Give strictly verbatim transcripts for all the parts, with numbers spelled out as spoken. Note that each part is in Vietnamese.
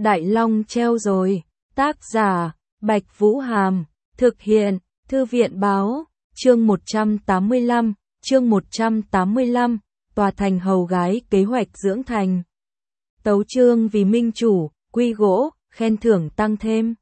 Đại Long treo rồi. Tác giả, Bạch Vũ Hàm. Thực hiện, Thư viện Báo. Chương một trăm tám mươi lăm, chương một trăm tám mươi lăm, tòa thành hầu gái kế hoạch dưỡng thành. Tấu chương vì minh chủ, quy gỗ, khen thưởng tăng thêm.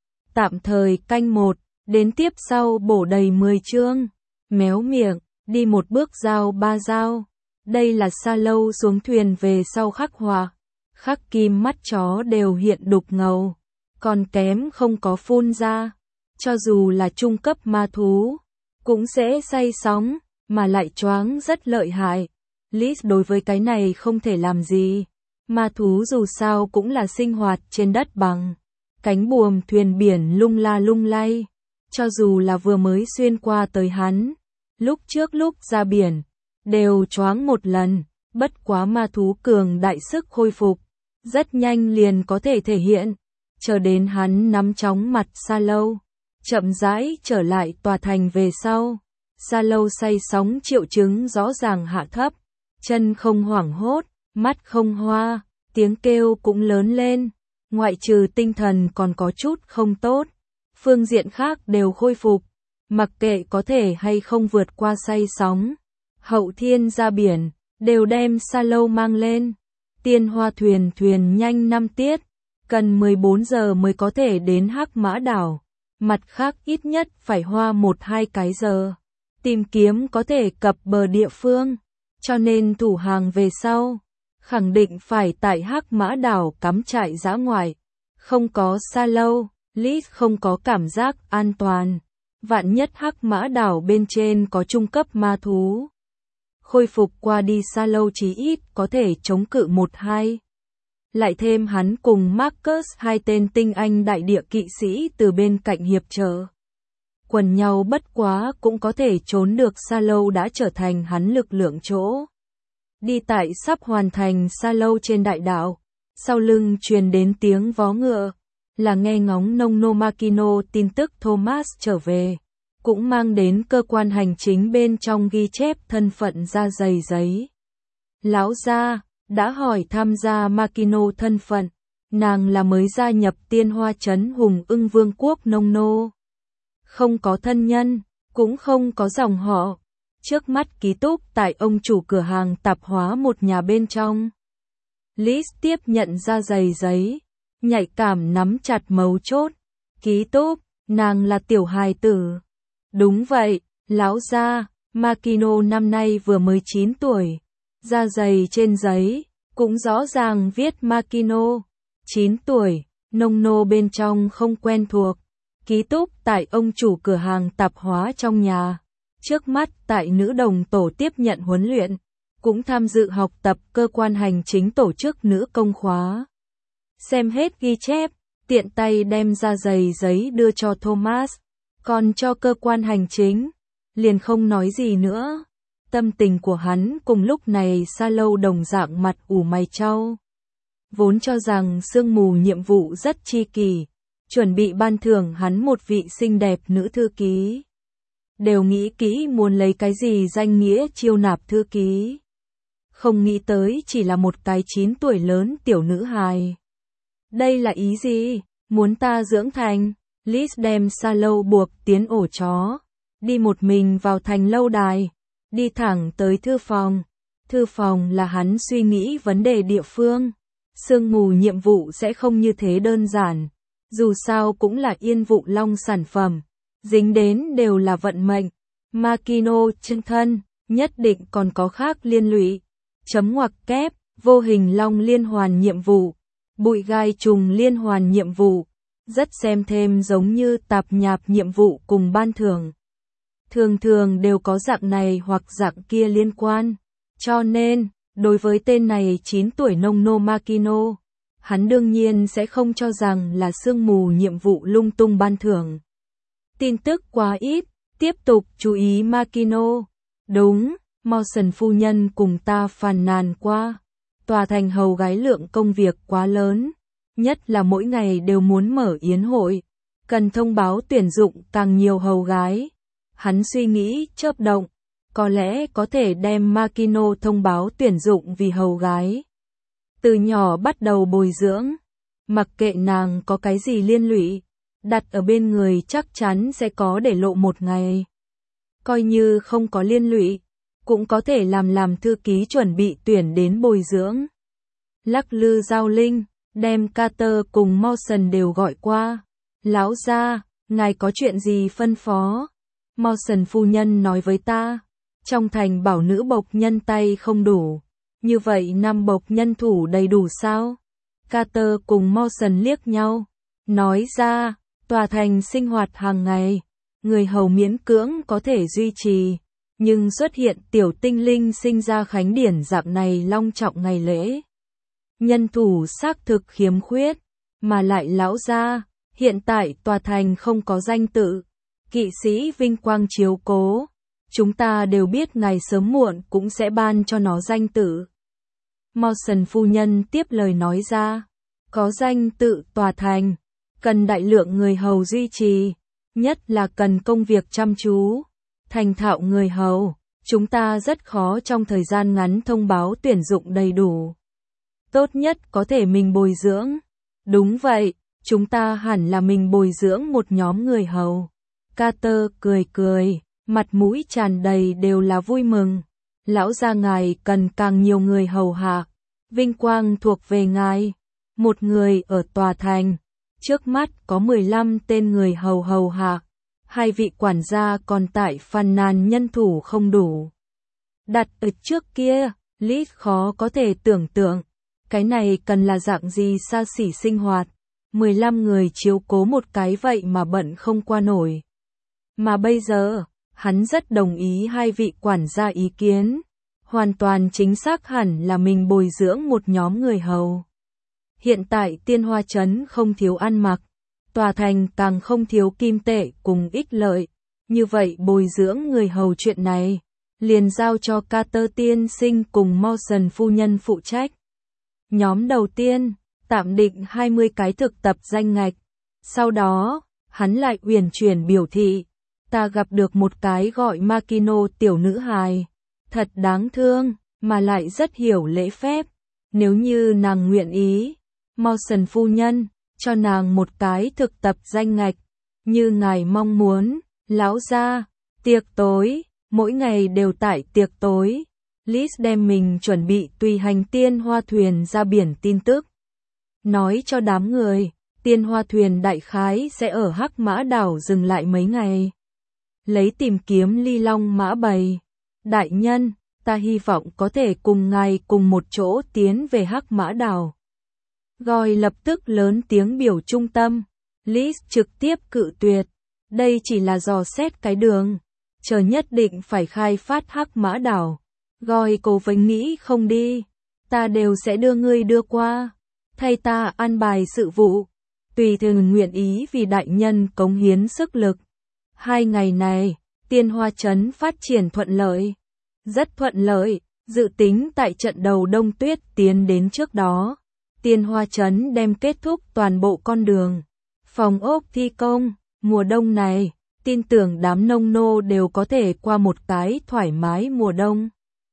Tạm thời canh một, đến tiếp sau bổ đầy mười chương. Méo miệng, đi một bước giao ba giao. Đây là Sa Lâu xuống thuyền về sau khắc họa. Khắc kim mắt chó đều hiện đục ngầu. Còn kém không có phun ra. Cho dù là trung cấp ma thú, cũng sẽ say sóng, mà lại choáng rất lợi hại. Liz đối với cái này không thể làm gì. Ma thú dù sao cũng là sinh hoạt trên đất bằng. Cánh buồm thuyền biển lung la lung lay. Cho dù là vừa mới xuyên qua tới hắn, lúc trước lúc ra biển, đều choáng một lần. Bất quá ma thú cường đại sức khôi phục, rất nhanh liền có thể thể hiện. Chờ đến hắn nắm chóng mặt Sa Lâu, chậm rãi trở lại tòa thành về sau. Sa Lâu say sóng triệu chứng rõ ràng hạ thấp, chân không hoảng hốt, mắt không hoa, tiếng kêu cũng lớn lên. Ngoại trừ tinh thần còn có chút không tốt, phương diện khác đều khôi phục. Mặc kệ có thể hay không vượt qua say sóng, hậu thiên ra biển, đều đem Sa Lâu mang lên. Tiên hoa thuyền thuyền nhanh năm tiết, cần mười bốn giờ mới có thể đến Hắc Mã Đảo. Mặt khác ít nhất phải hoa một hai cái giờ, tìm kiếm có thể cập bờ địa phương. Cho nên thủ hàng về sau, khẳng định phải tại Hắc Mã Đảo cắm trại dã ngoại. Không có Sa Lâu, Liz không có cảm giác an toàn. Vạn nhất Hắc Mã Đảo bên trên có trung cấp ma thú. Khôi phục qua đi Sa Lâu chí ít có thể chống cự một hai. Lại thêm hắn cùng Marcus hai tên tinh anh đại địa kỵ sĩ từ bên cạnh hiệp trợ. Quần nhau bất quá cũng có thể trốn được. Sa Lâu đã trở thành hắn lực lượng chỗ. Đi tại sắp hoàn thành Sa Lâu trên đại đạo, sau lưng truyền đến tiếng vó ngựa, là nghe ngóng nông nô Makino tin tức Thomas trở về, cũng mang đến cơ quan hành chính bên trong ghi chép thân phận ra dày giấy. Lão gia đã hỏi tham gia Makino thân phận, nàng là mới gia nhập Tiên Hoa Trấn Hùng Ưng Vương quốc nông nô. Không có thân nhân, cũng không có dòng họ. Trước mắt ký túc tại ông chủ cửa hàng tạp hóa một nhà bên trong. Liz tiếp nhận ra giày giấy, nhạy cảm nắm chặt mấu chốt. Ký túc, nàng là tiểu hài tử. Đúng vậy, lão gia, Makino năm nay vừa mới chín tuổi. Da giày trên giấy, cũng rõ ràng viết Makino. chín tuổi, nông nô bên trong không quen thuộc. Ký túc tại ông chủ cửa hàng tạp hóa trong nhà. Trước mắt tại nữ đồng tổ tiếp nhận huấn luyện, cũng tham dự học tập cơ quan hành chính tổ chức nữ công khóa. Xem hết ghi chép, tiện tay đem ra giày giấy đưa cho Thomas, còn cho cơ quan hành chính, liền không nói gì nữa. Tâm tình của hắn cùng lúc này Sa Lâu đồng dạng mặt ủ mày chau. Vốn cho rằng sương mù nhiệm vụ rất chi kỷ, chuẩn bị ban thưởng hắn một vị xinh đẹp nữ thư ký. Đều nghĩ kỹ muốn lấy cái gì danh nghĩa chiêu nạp thư ký. Không nghĩ tới chỉ là một cái chín tuổi lớn tiểu nữ hài. Đây là ý gì? Muốn ta dưỡng thành? Liz đem Sa Lâu buộc tiến ổ chó, đi một mình vào thành lâu đài, đi thẳng tới thư phòng. Thư phòng là hắn suy nghĩ vấn đề địa phương. Sương mù nhiệm vụ sẽ không như thế đơn giản. Dù sao cũng là Yên Vụ Long sản phẩm. Dính đến đều là vận mệnh. Makino chân thân, nhất định còn có khác liên lụy. Chấm ngoặc kép, vô hình long liên hoàn nhiệm vụ. Bụi gai trùng liên hoàn nhiệm vụ. Rất xem thêm giống như tạp nhạp nhiệm vụ cùng ban thưởng. Thường thường đều có dạng này hoặc dạng kia liên quan. Cho nên, đối với tên này chín tuổi nông nô Makino, hắn đương nhiên sẽ không cho rằng là sương mù nhiệm vụ lung tung ban thưởng. Tin tức quá ít, tiếp tục chú ý Makino. Đúng, Mawson phu nhân cùng ta phàn nàn qua. Tòa thành hầu gái lượng công việc quá lớn, nhất là mỗi ngày đều muốn mở yến hội, cần thông báo tuyển dụng càng nhiều hầu gái. Hắn suy nghĩ chớp động, có lẽ có thể đem Makino thông báo tuyển dụng vì hầu gái. Từ nhỏ bắt đầu bồi dưỡng, Mặc kệ nàng có cái gì liên lụy, đặt ở bên người chắc chắn sẽ có để lộ một ngày. Coi như không có liên lụy, cũng có thể làm làm thư ký chuẩn bị tuyển đến bồi dưỡng. Lắc lư giao linh, đem Carter cùng Mawson đều gọi qua. Lão gia, ngài có chuyện gì phân phó? Mawson phu nhân nói với ta, trong thành bảo nữ bộc nhân tay không đủ, như vậy năm bộc nhân thủ đầy đủ sao? Carter cùng Mawson liếc nhau, nói ra, tòa thành sinh hoạt hàng ngày, người hầu miễn cưỡng có thể duy trì, nhưng xuất hiện tiểu tinh linh sinh ra khánh điển dạng này long trọng ngày lễ. Nhân thủ xác thực khiếm khuyết, mà lại lão gia, hiện tại tòa thành không có danh tự, kỵ sĩ vinh quang chiếu cố, chúng ta đều biết ngày sớm muộn cũng sẽ ban cho nó danh tự. Mawson phu nhân tiếp lời nói ra, có danh tự tòa thành, cần đại lượng người hầu duy trì, nhất là cần công việc chăm chú, thành thạo người hầu, chúng ta rất khó trong thời gian ngắn thông báo tuyển dụng đầy đủ. Tốt nhất có thể mình bồi dưỡng. Đúng vậy, chúng ta hẳn là mình bồi dưỡng một nhóm người hầu. Carter cười cười, mặt mũi tràn đầy đều là vui mừng. Lão gia ngài cần càng nhiều người hầu hạ, vinh quang thuộc về ngài. Một người ở tòa thành, trước mắt có mười lăm tên người hầu hầu hạ, hai vị quản gia còn tại phàn nàn nhân thủ không đủ. Đặt ở trước kia, Liz khó có thể tưởng tượng, cái này cần là dạng gì xa xỉ sinh hoạt, mười lăm người chiếu cố một cái vậy mà bận không qua nổi. Mà bây giờ, hắn rất đồng ý hai vị quản gia ý kiến, hoàn toàn chính xác hẳn là mình bồi dưỡng một nhóm người hầu. Hiện tại Tiên Hoa Trấn không thiếu ăn mặc, tòa thành càng không thiếu kim tệ cùng ích lợi, như vậy bồi dưỡng người hầu chuyện này, liền giao cho Carter tiên sinh cùng Mawson phu nhân phụ trách. Nhóm đầu tiên, tạm định hai mươi cái thực tập danh ngạch, sau đó, hắn lại uyển chuyển biểu thị, ta gặp được một cái gọi Makino tiểu nữ hài, thật đáng thương, mà lại rất hiểu lễ phép, nếu như nàng nguyện ý, Mawson phu nhân, cho nàng một cái thực tập danh ngạch, như ngài mong muốn, lão gia, tiệc tối, mỗi ngày đều tại tiệc tối. Liz đem mình chuẩn bị tùy hành tiên hoa thuyền ra biển tin tức. Nói cho đám người, tiên hoa thuyền đại khái sẽ ở Hắc Mã Đảo dừng lại mấy ngày. Lấy tìm kiếm ly long mã bầy. Đại nhân, ta hy vọng có thể cùng ngài cùng một chỗ tiến về Hắc Mã Đảo. Goi lập tức lớn tiếng biểu trung tâm. Liz trực tiếp cự tuyệt. Đây chỉ là dò xét cái đường. Chờ nhất định phải khai phát Hắc Mã Đảo. Goi cố vấn nghĩ không đi. Ta đều sẽ đưa ngươi đưa qua. Thay ta an bài sự vụ. Tùy thường nguyện ý vì đại nhân cống hiến sức lực. Hai ngày này, Tiên Hoa Trấn phát triển thuận lợi. Rất thuận lợi, dự tính tại trận đầu đông tuyết tiến đến trước đó. Tiên Hoa Trấn đem kết thúc toàn bộ con đường. Phòng ốc thi công, mùa đông này, tin tưởng đám nông nô đều có thể qua một cái thoải mái mùa đông.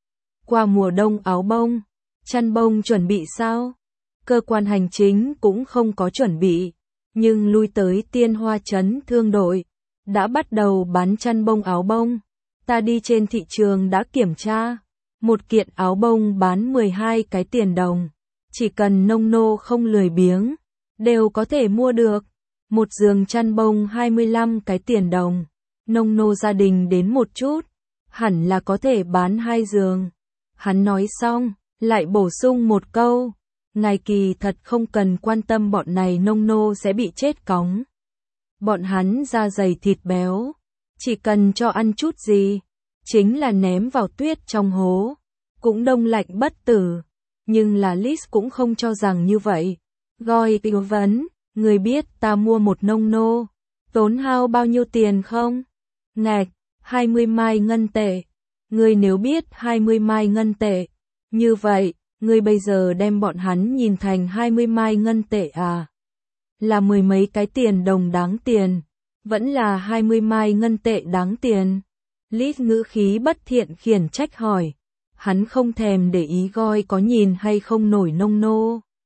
Qua mùa đông áo bông, chăn bông chuẩn bị sao? Cơ quan hành chính cũng không có chuẩn bị, nhưng lui tới Tiên Hoa Trấn thương đội, đã bắt đầu bán chăn bông áo bông. Ta đi trên thị trường đã kiểm tra, một kiện áo bông bán mười hai cái tiền đồng, chỉ cần nông nô không lười biếng, đều có thể mua được. Một giường chăn bông hai mươi lăm cái tiền đồng, nông nô gia đình đến một chút, hẳn là có thể bán hai giường. Hắn nói xong, lại bổ sung một câu, ngài kỳ thật không cần quan tâm bọn này nông nô sẽ bị chết cóng. Bọn hắn da dày thịt béo, chỉ cần cho ăn chút gì, chính là ném vào tuyết trong hố, cũng đông lạnh bất tử. Nhưng là Liz cũng không cho rằng như vậy. Goi tư vấn, người biết ta mua một nông nô, tốn hao bao nhiêu tiền không? Ngạch, hai mươi mai ngân tệ. Ngươi nếu biết hai mươi mai ngân tệ, như vậy, ngươi bây giờ đem bọn hắn nhìn thành hai mươi mai ngân tệ à? Là mười mấy cái tiền đồng đáng tiền, vẫn là hai mươi mai ngân tệ đáng tiền. Liz ngữ khí bất thiện khiển trách hỏi, hắn không thèm để ý Goi có nhìn hay không nổi nông nô.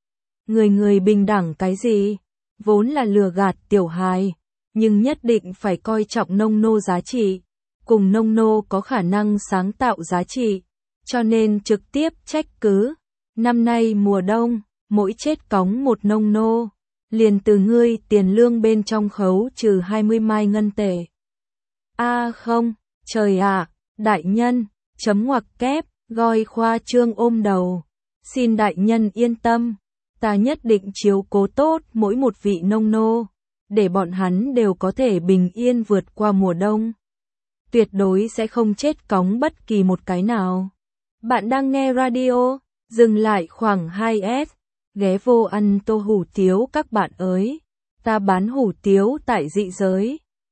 Người người bình đẳng cái gì? Vốn là lừa gạt tiểu hài, nhưng nhất định phải coi trọng nông nô giá trị, cùng nông nô có khả năng sáng tạo giá trị, cho nên trực tiếp trách cứ. Năm nay mùa đông, mỗi chết cóng một nông nô, liền từ ngươi tiền lương bên trong khấu trừ hai mươi mai ngân tệ. A à không, trời ạ, đại nhân, chấm ngoặc kép, Goi khoa trương ôm đầu. Xin đại nhân yên tâm, ta nhất định chiếu cố tốt mỗi một vị nông nô, để bọn hắn đều có thể bình yên vượt qua mùa đông. Tuyệt đối sẽ không chết cóng bất kỳ một cái nào. Bạn đang nghe radio, dừng lại khoảng hai s, ghé vô ăn tô hủ tiếu các bạn ơi. Ta bán hủ tiếu tại dị giới.